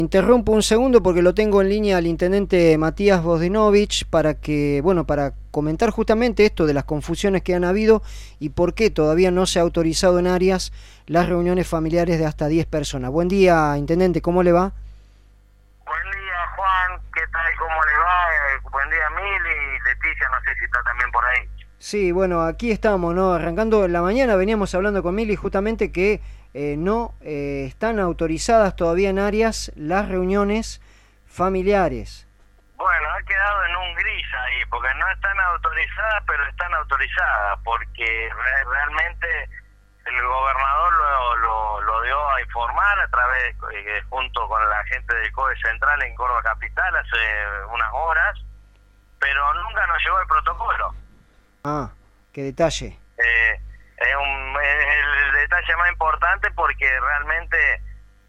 Interrumpo un segundo porque lo tengo en línea al intendente Matías Bozdenovich para comentar justamente esto de las confusiones que han habido y por qué todavía no se ha autorizado en Arias las reuniones familiares de hasta 10 personas. Buen día, intendente, ¿cómo le va? Buen día, Juan, ¿qué tal? ¿Cómo le va? Buen día, Mili, Leticia, no sé si está también por ahí. Sí, bueno, aquí estamos, ¿no? Arrancando la mañana veníamos hablando con Mili justamente que no están autorizadas todavía en Arias las reuniones familiares. Bueno, ha quedado en un gris ahí, porque no están autorizadas, pero están autorizadas, porque realmente el gobernador lo dio a informar a través, junto con la gente del COE Central en Córdoba Capital hace unas horas, pero nunca nos llegó el protocolo. Ah, qué detalle. Es el detalle más importante porque realmente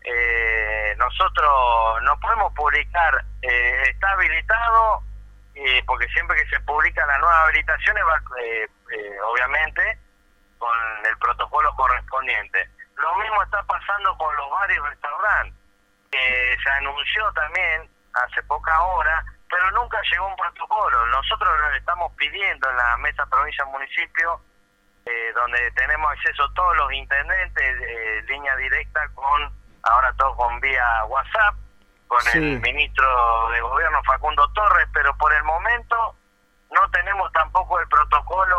nosotros no podemos publicar, está habilitado, porque siempre que se publica la nueva habilitación va obviamente con el protocolo correspondiente. Lo mismo está pasando con los bares y restaurantes, que se anunció también hace pocas horas, pero nunca llegó un protocolo. Nosotros lo estamos pidiendo en la mesa provincia-municipio, donde tenemos acceso todos los intendentes, línea directa ahora todo con vía WhatsApp, con sí, el ministro de Gobierno Facundo Torres, pero por el momento no tenemos tampoco el protocolo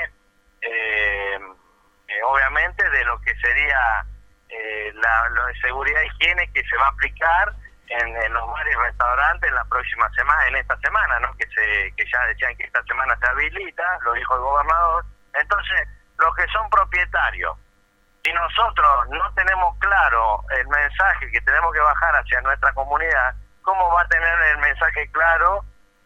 obviamente de lo que sería lo de seguridad e higiene que se va a aplicar en los bares y restaurantes en la próxima semana, en esta semana, ¿no? Que ya decían que esta semana se habilita, lo dijo el gobernador. Entonces, los que son propietarios, si nosotros no tenemos claro el mensaje que tenemos que bajar hacia nuestra comunidad, ¿cómo va a tener el mensaje claro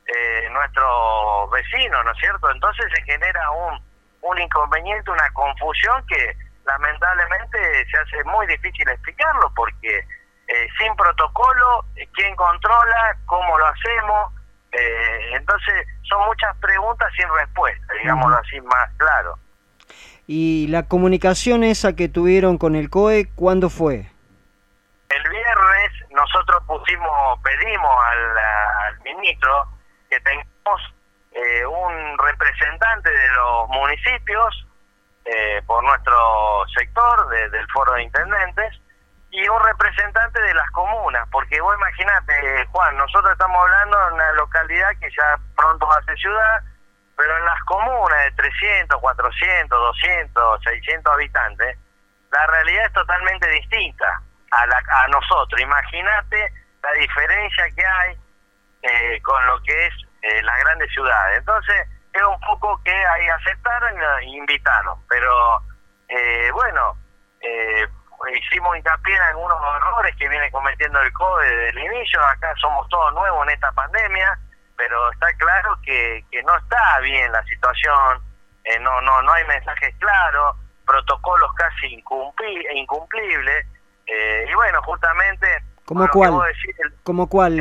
nuestro vecino, ¿no es cierto? Entonces se genera un inconveniente, una confusión que lamentablemente se hace muy difícil explicarlo, porque sin protocolo, ¿quién controla? ¿Cómo lo hacemos? Entonces son muchas preguntas sin respuesta, digámoslo así más claro. ¿Y la comunicación esa que tuvieron con el COE, cuándo fue? El viernes nosotros pedimos al ministro que tengamos un representante de los municipios por nuestro sector, del foro de intendentes, y un representante de las comunas, porque vos imaginate, Juan, nosotros estamos hablando de una localidad que ya pronto va a ser ciudad, pero en las comunas de 300, 400, 200, 600 habitantes, la realidad es totalmente distinta a nosotros. Imagínate la diferencia que hay con lo que es las grandes ciudades. Entonces, es un poco que ahí aceptaron e invitaron, pero bueno, hicimos hincapié en algunos errores que viene cometiendo el COE desde el inicio. Acá somos todos nuevos en esta pandemia, pero está claro que no está bien la situación, no hay mensajes claros, protocolos casi incumplibles, y bueno, justamente... ¿Cómo cuál? ¿Cómo cuál?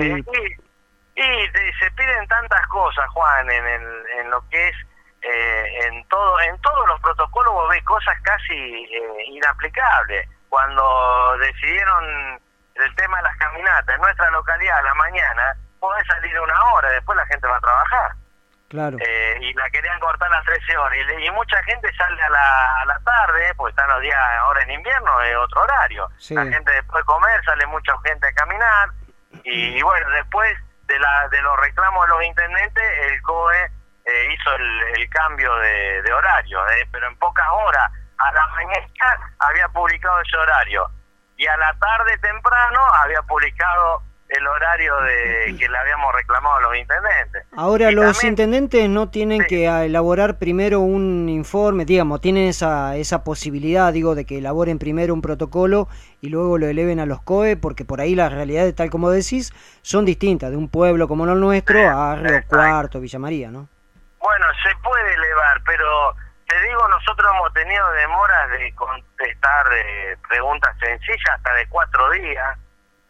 Y se piden tantas cosas, Juan, en lo que es, en todos los protocolos vos ves cosas casi inaplicables. Cuando decidieron el tema de las caminatas en nuestra localidad a la mañana, podés salir 1 hora, después la gente va a trabajar. Claro. Y la querían cortar las 13 horas. Y mucha gente sale a la tarde, porque están los días ahora en invierno, es otro horario. Sí. La gente después de comer, sale mucha gente a caminar. Y bueno, después de los reclamos de los intendentes, el COE hizo el cambio de horario. Pero en pocas horas, a la mañana había publicado ese horario. Y a la tarde temprano había publicado el horario que le habíamos reclamado a los intendentes. Ahora, los intendentes no tienen que elaborar primero un informe, digamos, tienen esa posibilidad, digo, de que elaboren primero un protocolo y luego lo eleven a los COE, porque por ahí las realidades, tal como decís, son distintas, de un pueblo como el nuestro a Río Cuarto, Villa María, ¿no? Bueno, se puede elevar, pero te digo, nosotros hemos tenido demoras de contestar preguntas sencillas hasta de 4 días.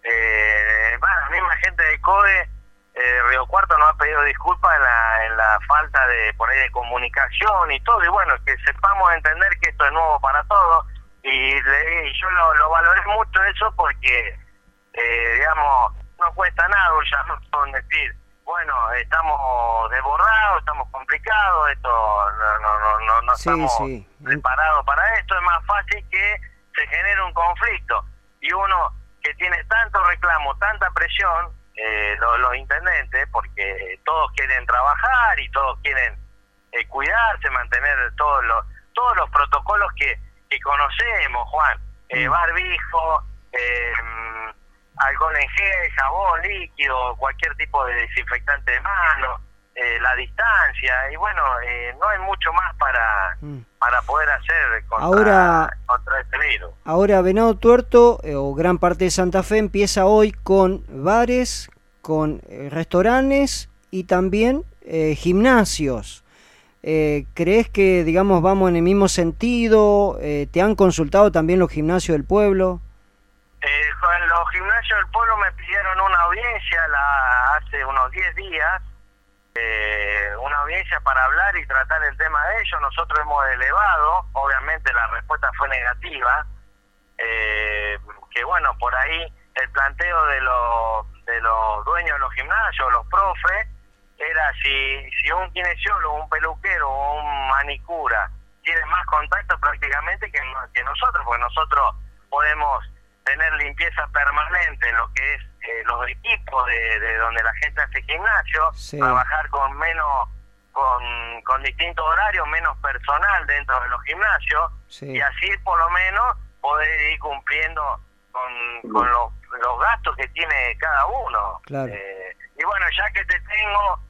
La misma gente de COE, Río Cuarto nos ha pedido disculpas en la falta de por ahí de comunicación y todo, y bueno, que sepamos entender que esto es nuevo para todos, y yo lo valoré mucho eso porque digamos, no cuesta nada ya decir, bueno, estamos desbordados, estamos complicados, esto no Sí, estamos sí. preparados para esto, es más fácil que se genere un conflicto. Y uno que tiene tanto reclamo, tanta presión, los intendentes, porque todos quieren trabajar y todos quieren cuidarse, mantener todos los protocolos que conocemos, Juan, barbijo, alcohol en gel, jabón líquido, cualquier tipo de desinfectante de mano, la distancia, y bueno, no hay mucho más para poder hacer contra este virus. Ahora Venado Tuerto, o gran parte de Santa Fe, empieza hoy con bares, con restaurantes y también gimnasios. ¿Crees que, digamos, vamos en el mismo sentido? ¿Te han consultado también los gimnasios del pueblo? Con los gimnasios del pueblo me pidieron una audiencia hace unos 10 días, una audiencia para hablar y tratar el tema de ellos. Nosotros hemos elevado, obviamente la respuesta fue negativa, que bueno, por ahí el planteo de los dueños de los gimnasios, los profes, era si un kinesiólogo, un peluquero o un manicura tiene más contacto prácticamente que nosotros, porque nosotros podemos tener limpieza permanente en lo que es los equipos de donde la gente hace gimnasio, sí, trabajar con distintos horarios, menos personal dentro de los gimnasios, sí, y así por lo menos poder ir cumpliendo con los gastos que tiene cada uno. Claro. Y bueno, ya que te tengo,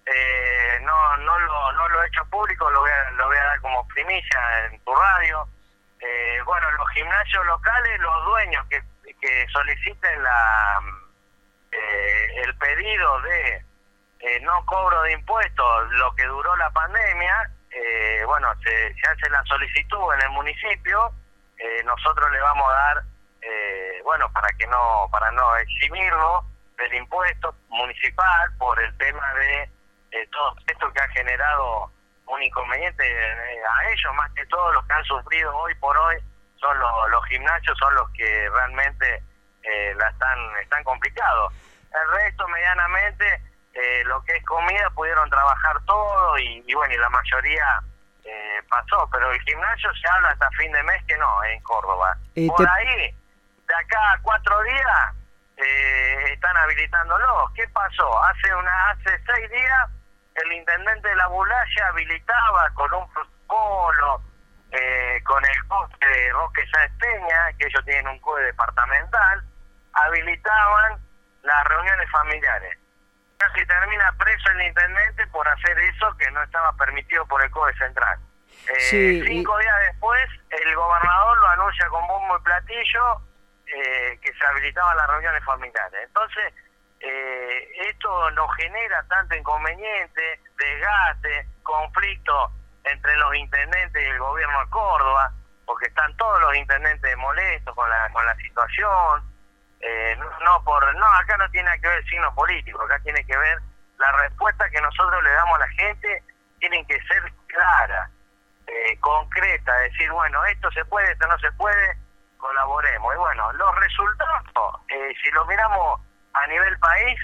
no lo he hecho público, lo voy a dar como primicia en tu radio. Bueno, los gimnasios locales, los dueños que soliciten el pedido de no cobro de impuestos, lo que duró la pandemia, bueno, se hace la solicitud en el municipio, nosotros le vamos a dar, bueno, para no eximirlo del impuesto municipal por el tema de todo esto que ha generado un inconveniente a ellos, más que todo los que han sufrido hoy por hoy son los gimnasios, son los que realmente están complicados. El resto, medianamente, lo que es comida pudieron trabajar todo y bueno, y la mayoría pasó, pero el gimnasio se habla hasta fin de mes que no, en Córdoba. Por ahí, de acá a 4 días, están habilitándolos. ¿Qué pasó? Hace 6 días el intendente de la Bulaya habilitaba con un protocolo, con el COE de Roque Sáenz Peña, que ellos tienen un COE departamental, habilitaban las reuniones familiares. Casi termina preso el intendente por hacer eso que no estaba permitido por el COE central. Sí, 5 días después, el gobernador lo anuncia con bombo y platillo, que se habilitaban las reuniones familiares. Entonces, esto nos genera tanto inconveniente, desgaste, conflicto entre los intendentes y el gobierno de Córdoba, porque están todos los intendentes molestos con la situación. Acá no tiene que ver signo político, acá tiene que ver la respuesta que nosotros le damos a la gente, tienen que ser clara, concreta, decir, bueno, esto se puede, esto no se puede, colaboremos. Y bueno, los resultados, si lo miramos a nivel país,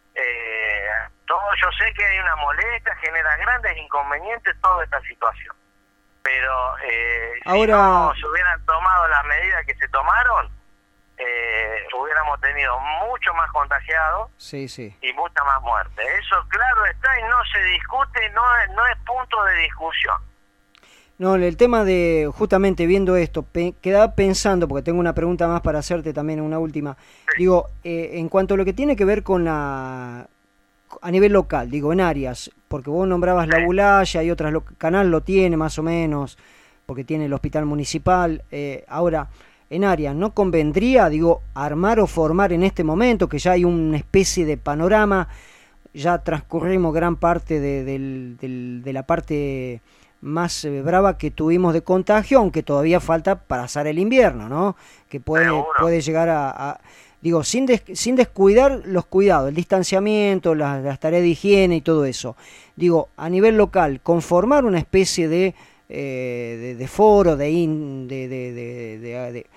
yo sé que hay una molestia, genera grandes inconvenientes toda esta situación, pero si no se hubieran tomado las medidas que se tomaron, hubiéramos tenido mucho más contagiados, sí, sí, y mucha más muerte. Eso claro está y no se discute, no es punto de discusión. No, el tema de, justamente viendo esto, quedaba pensando, porque tengo una pregunta más para hacerte también, una última. Sí. Digo, en cuanto a lo que tiene que ver con a nivel local, digo, en áreas, porque vos nombrabas La Bulaya y otras, Canal lo tiene más o menos, porque tiene el hospital municipal. Ahora, en áreas, ¿no convendría, digo, armar o formar en este momento, que ya hay una especie de panorama, ya transcurrimos gran parte de la parte más brava que tuvimos de contagio, aunque todavía falta para pasar el invierno, ¿no? Que puede llegar digo, sin descuidar los cuidados, el distanciamiento, las tareas de higiene y todo eso. Digo, a nivel local, conformar una especie de foro,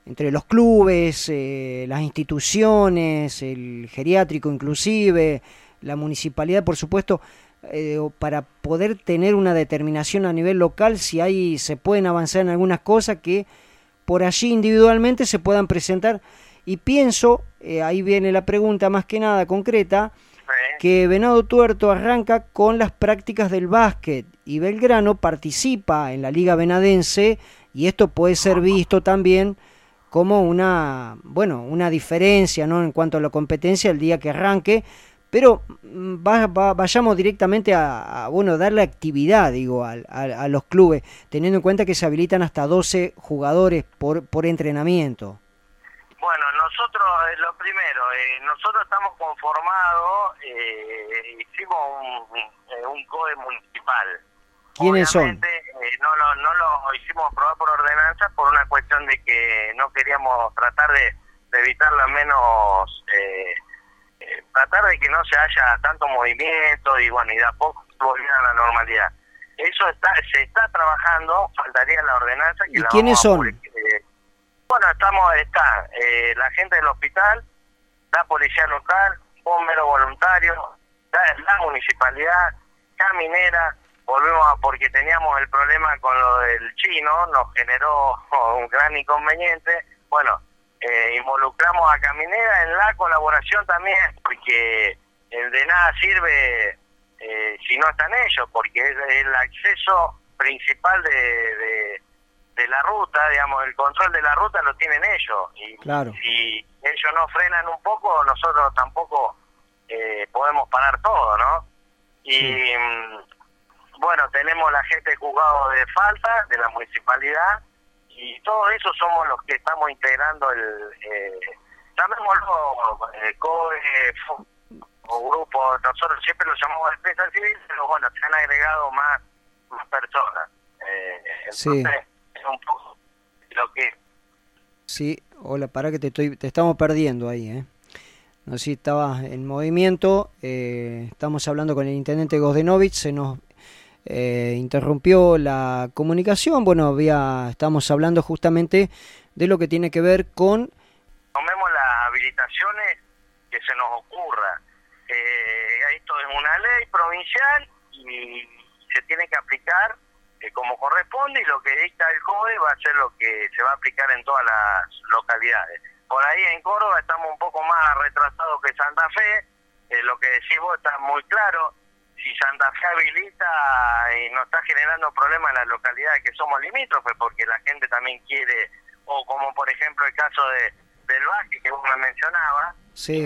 entre los clubes, las instituciones, el geriátrico inclusive, la municipalidad, por supuesto, para poder tener una determinación a nivel local, si se pueden avanzar en algunas cosas que por allí individualmente se puedan presentar. Y pienso, ahí viene la pregunta más que nada concreta, que Venado Tuerto arranca con las prácticas del básquet y Belgrano participa en la Liga Venadense, y esto puede ser visto también como una diferencia, ¿no?, en cuanto a la competencia el día que arranque, pero vayamos directamente a darle actividad, digo, a los clubes, teniendo en cuenta que se habilitan hasta 12 jugadores por entrenamiento. Bueno, nosotros, lo primero, nosotros estamos conformados, hicimos un COE municipal. ¿Quiénes Obviamente, son? No lo hicimos aprobar por ordenanza por una cuestión de que no queríamos tratar de evitar la menos, tratar de que no se haya tanto movimiento y bueno, y de a poco volver a la normalidad. Eso se está trabajando, faltaría la ordenanza que ¿Y la quiénes son? Bueno, está la gente del hospital, la policía local, bomberos voluntarios, la municipalidad, caminera. Porque teníamos el problema con lo del chino, nos generó un gran inconveniente. Bueno, involucramos a caminera en la colaboración también, porque de nada sirve si no están ellos, porque es el acceso principal de la ruta, digamos, el control de la ruta lo tienen ellos, y claro, si ellos no frenan un poco, nosotros tampoco podemos parar todo, ¿no? Y bueno, tenemos la gente de juzgado de falta de la municipalidad, y todo eso somos los que estamos integrando llamémoslo COE o grupo. Nosotros siempre lo llamamos defensa civil, pero bueno, se han agregado más personas. Sí. Entonces, es un poco lo que... Sí, hola, para que te estamos perdiendo ahí, No sé si estabas en movimiento. Estamos hablando con el intendente Gosdenovich, se nos interrumpió la comunicación. Bueno, estamos hablando justamente de lo que tiene que ver con... Tomemos las habilitaciones que se nos ocurra. Esto es una ley provincial y se tiene que aplicar como corresponde, y lo que dicta el COE va a ser lo que se va a aplicar en todas las localidades. Por ahí en Córdoba estamos un poco más retrasados que Santa Fe. Lo que decís vos está muy claro. Si Santa Fe habilita y nos está generando problemas en las localidades que somos limítrofes, porque la gente también quiere, o como por ejemplo el caso del básquet que vos me mencionabas, sí.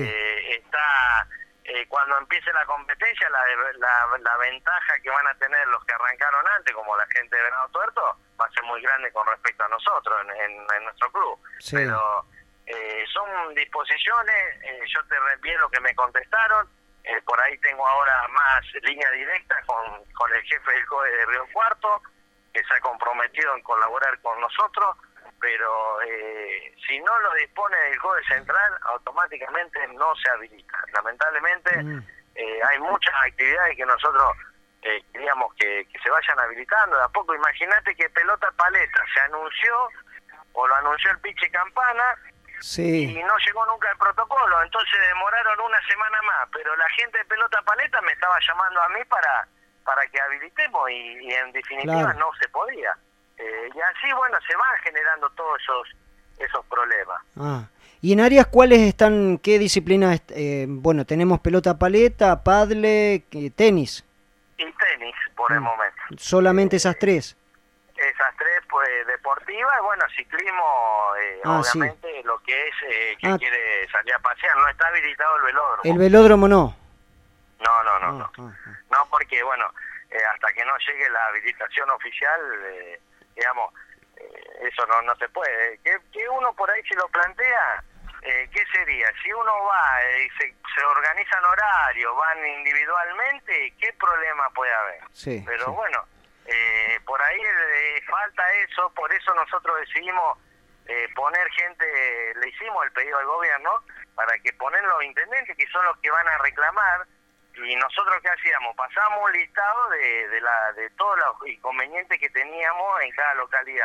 Cuando empiece la competencia, la ventaja que van a tener los que arrancaron antes, como la gente de Venado Tuerto, va a ser muy grande con respecto a nosotros en nuestro club. Sí. Pero son disposiciones, yo te reenvié lo que me contestaron. Por ahí tengo ahora más línea directa con el jefe del COE de Río Cuarto, que se ha comprometido en colaborar con nosotros, pero si no lo dispone el COE central, automáticamente no se habilita. Lamentablemente hay muchas actividades que nosotros queríamos que se vayan habilitando de a poco. Imagínate que pelota paleta se anunció, o lo anunció el Pichi Campana, sí, y no llegó nunca el protocolo, entonces demoraron una semana más, pero la gente de pelota paleta me estaba llamando a mí para que habilitemos, y en definitiva claro, no se podía. Y así, bueno, se van generando todos esos problemas. ¿Y en áreas cuáles están, qué disciplinas? Bueno, tenemos pelota paleta, pádel, tenis. Y tenis, por el momento. ¿Solamente esas tres? Esas tres, pues, deportivas, y bueno, ciclismo, obviamente, sí. Lo que es, que quiere salir a pasear, no está habilitado el velódromo. ¿El velódromo no? No. No, porque, bueno, hasta que no llegue la habilitación oficial, digamos, eso no se puede. Que uno por ahí si lo plantea, ¿qué sería? Si uno va y se organizan horarios, van individualmente, ¿qué problema puede haber? Sí, pero sí. Bueno, por ahí falta eso, por eso nosotros decidimos poner gente, le hicimos el pedido al gobierno para que ponen los intendentes, que son los que van a reclamar. Y nosotros, ¿qué hacíamos? Pasamos un listado de todos los inconvenientes que teníamos en cada localidad.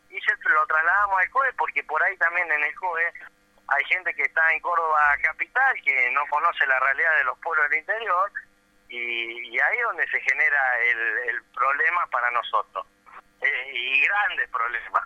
y se lo trasladamos al COE, porque por ahí también en el COE hay gente que está en Córdoba capital, que no conoce la realidad de los pueblos del interior, y ahí es donde se genera el problema para nosotros, y grandes problemas.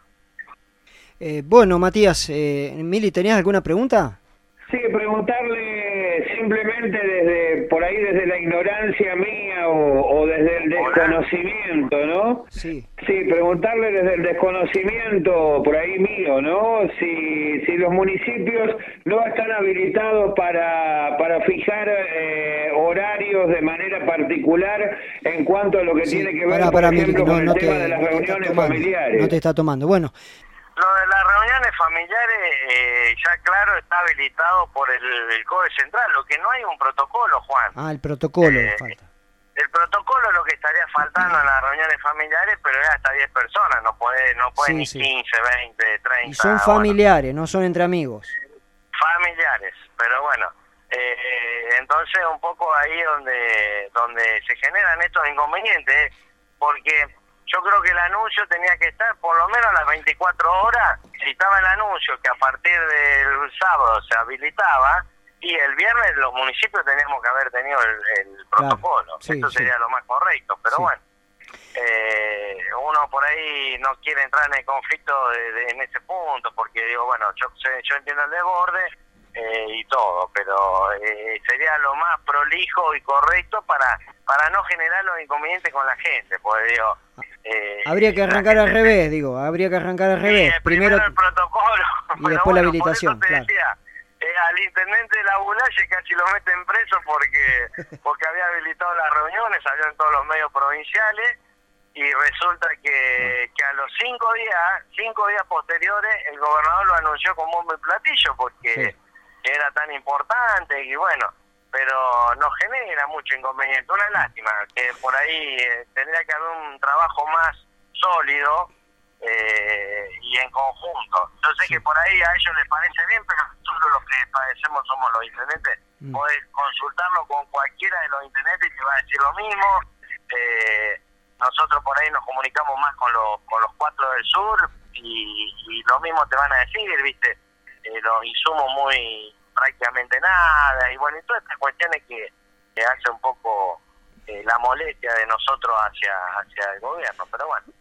Bueno, Matías, Mili, ¿tenías alguna pregunta? Sí, preguntarle simplemente desde la ignorancia mía o desde el desconocimiento, ¿no? Sí. Sí, preguntarle desde el desconocimiento por ahí mío, ¿no? Si los municipios no están habilitados para fijar horarios de manera particular en cuanto a lo que tiene que ver, por ejemplo, con el tema de las reuniones familiares. No te está tomando. Bueno. Lo de las reuniones familiares, ya claro, está habilitado por el COE Central, lo que no hay un protocolo, Juan. Ah, el protocolo falta. El protocolo es lo que estaría faltando en las reuniones familiares, pero es hasta 10 personas, no puede Sí, ni sí. 15, 20, 30. Y son familiares, no son entre amigos. Familiares, pero bueno, entonces un poco ahí donde se generan estos inconvenientes, porque yo creo que el anuncio tenía que estar por lo menos a las 24 horas, si estaba el anuncio que a partir del sábado se habilitaba, y el viernes los municipios teníamos que haber tenido el protocolo. Claro, sí, esto sería sí. lo más correcto, pero Sí. bueno, uno por ahí no quiere entrar en el conflicto en ese punto, porque digo, bueno, yo entiendo el desborde y todo, pero sería lo más prolijo y correcto para no generar los inconvenientes con la gente, porque digo... habría que arrancar al revés, habría que arrancar al revés. Primero el protocolo. Y después la habilitación, por eso te decía, al intendente de la Bulaye casi lo meten preso porque había habilitado las reuniones, salió en todos los medios provinciales, y resulta que a los 5 días posteriores el gobernador lo anunció con bombo y platillo porque era tan importante, y bueno, pero nos genera mucho inconveniente. Una lástima, que por ahí tendría que haber un trabajo más sólido y en conjunto. Yo sé que por ahí a ellos les parece bien, pero nosotros los que padecemos somos los intendentes. Podés consultarlo con cualquiera de los intendentes y te va a decir lo mismo. Nosotros por ahí nos comunicamos más con los 4 del sur y lo mismo te van a decir, ¿viste? Los insumos prácticamente nada, y bueno, y todas estas cuestiones que hace un poco la molestia de nosotros hacia el gobierno, pero bueno.